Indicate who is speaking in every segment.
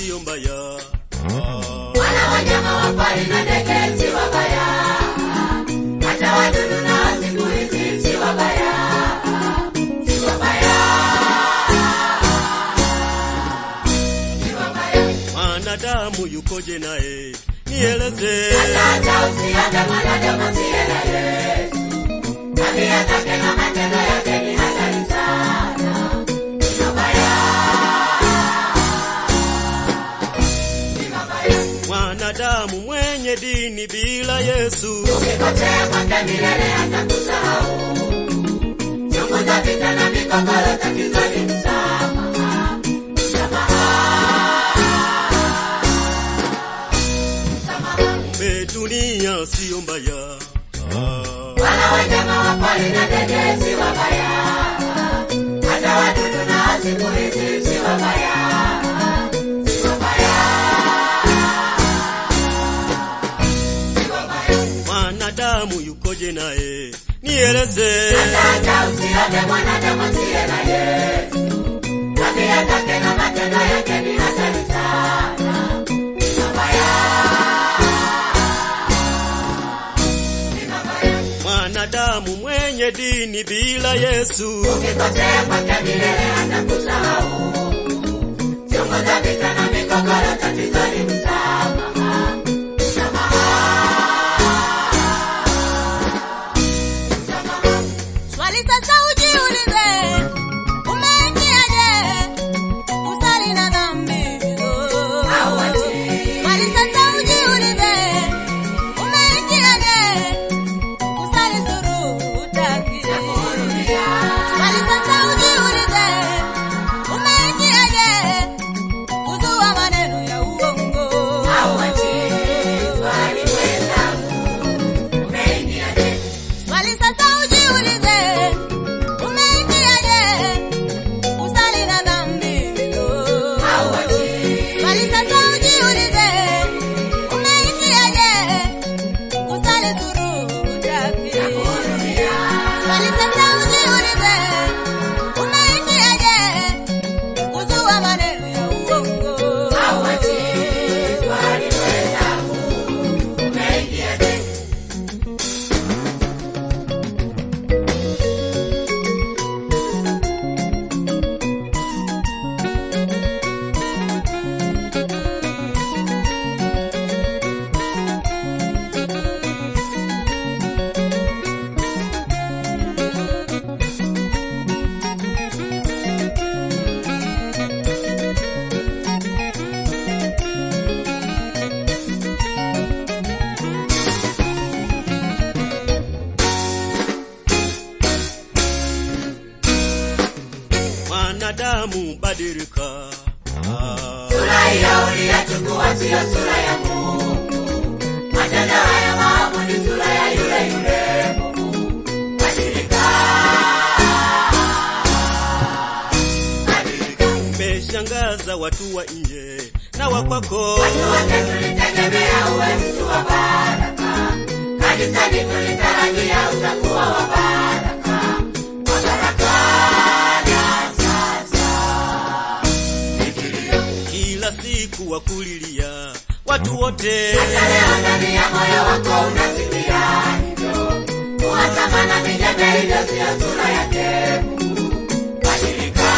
Speaker 1: sio mbaya.
Speaker 2: Wana wanyama wa pori na ndege si wabaya. Hata wadudu na siku hizi si wabaya. Si wabaya. Si wabaya.
Speaker 1: Mwanadamu yukoje naye? Nieleze.
Speaker 2: Hata usiende mwanadamu siye na Yesu. Tabia zake na matendo yake ni hatari sana. Si wabaya.
Speaker 1: Mwanadamu mwenye dini bila Yesu,
Speaker 2: ukikotea kwake milele atakusahau. Chungu za vita na migogoro tatizo ni msamaha.
Speaker 1: kumbe dunia sio mbaya.
Speaker 2: Wana wanyama wa pori na ndege si wabaya. Hata wadudu na siku hizi si wabaya. Si wabaya.
Speaker 1: Mwanadamu yukoje naye? Nieleze.
Speaker 2: Hata usiende mwanadamu siye na Yesu. Tabia zake na matendo yake ni hatari sana. Si wabaya. Si wabaya.
Speaker 1: Mwanadamu mwenye dini bila Yesu,
Speaker 2: ukikotea kwake milele atakusahau. Chungu za vita na migogoro tatizo ni msamaha.
Speaker 3: Swali sasa ujiulize, umeingiaje kusali na dhambi? Swali sasa ujiulize, umeingiaje kusali surutaki? Swali sasa ujiulize, umeingiaje kuzua maneno ya uongo? Swali sasa ujiulize, umeingiaje kusali na dhambi? Swali sasa ujiulize, umeingiaje kusali surutaki? Swali sasa ujiulize, umeingiaje kuzua maneno ya uongo?
Speaker 1: Mwanadamu badilika.
Speaker 2: Sura hiyo uliyachukua sio sura ya Mungu. Matendo haya maovu ni sura ya yule yule Mungu. Badilika.
Speaker 1: Umeshangaza watu wa nje na wa kwako.
Speaker 2: Watu wote tulitegemea uwe mtu wa baraka. Kanisani tulitarajia utakuwa wa baraka. Wa baraka na sasa.
Speaker 1: Kila siku wakulilia watu wote.
Speaker 2: Hata leo ndani ya moyo wako unasikia hivyo. Kuwasama na vijembe hivyo sio sura yake Mungu. Badilika.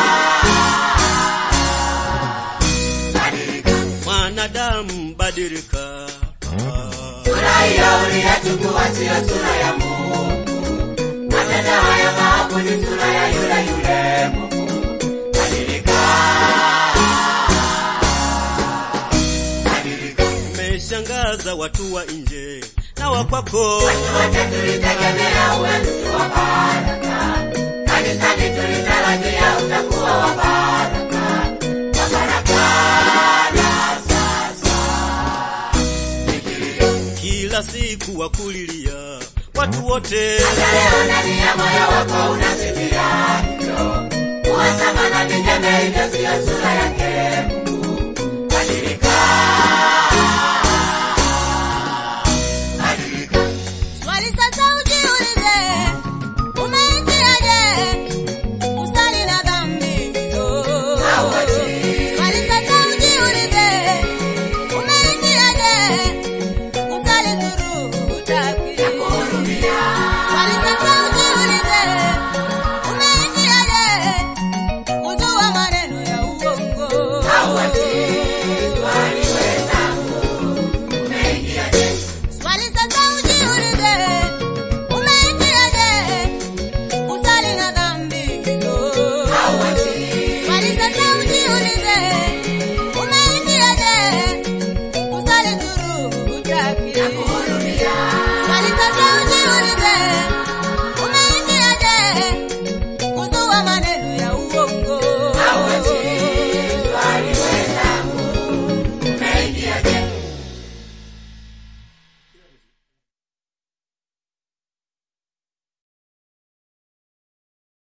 Speaker 1: Mwanadamu badilika.
Speaker 2: Sura hiyo uliyachukua sio sura ya Mungu. Matendo haya maovu ni sura ya yule yule Mungu. Badilika.
Speaker 1: Umeshangaza watu wa nje na wa kwako.
Speaker 2: Watu wote tulitegemea uwe mtu wa baraka. Kanisani tulitarajia utakuwa wa baraka. Wa baraka na sasa.
Speaker 1: Kila siku wakulilia watu wote.
Speaker 2: Hata leo ndani ya moyo wako unasikia hivyo. Kuwasama na vijembe hivyo sio sura yake Mungu.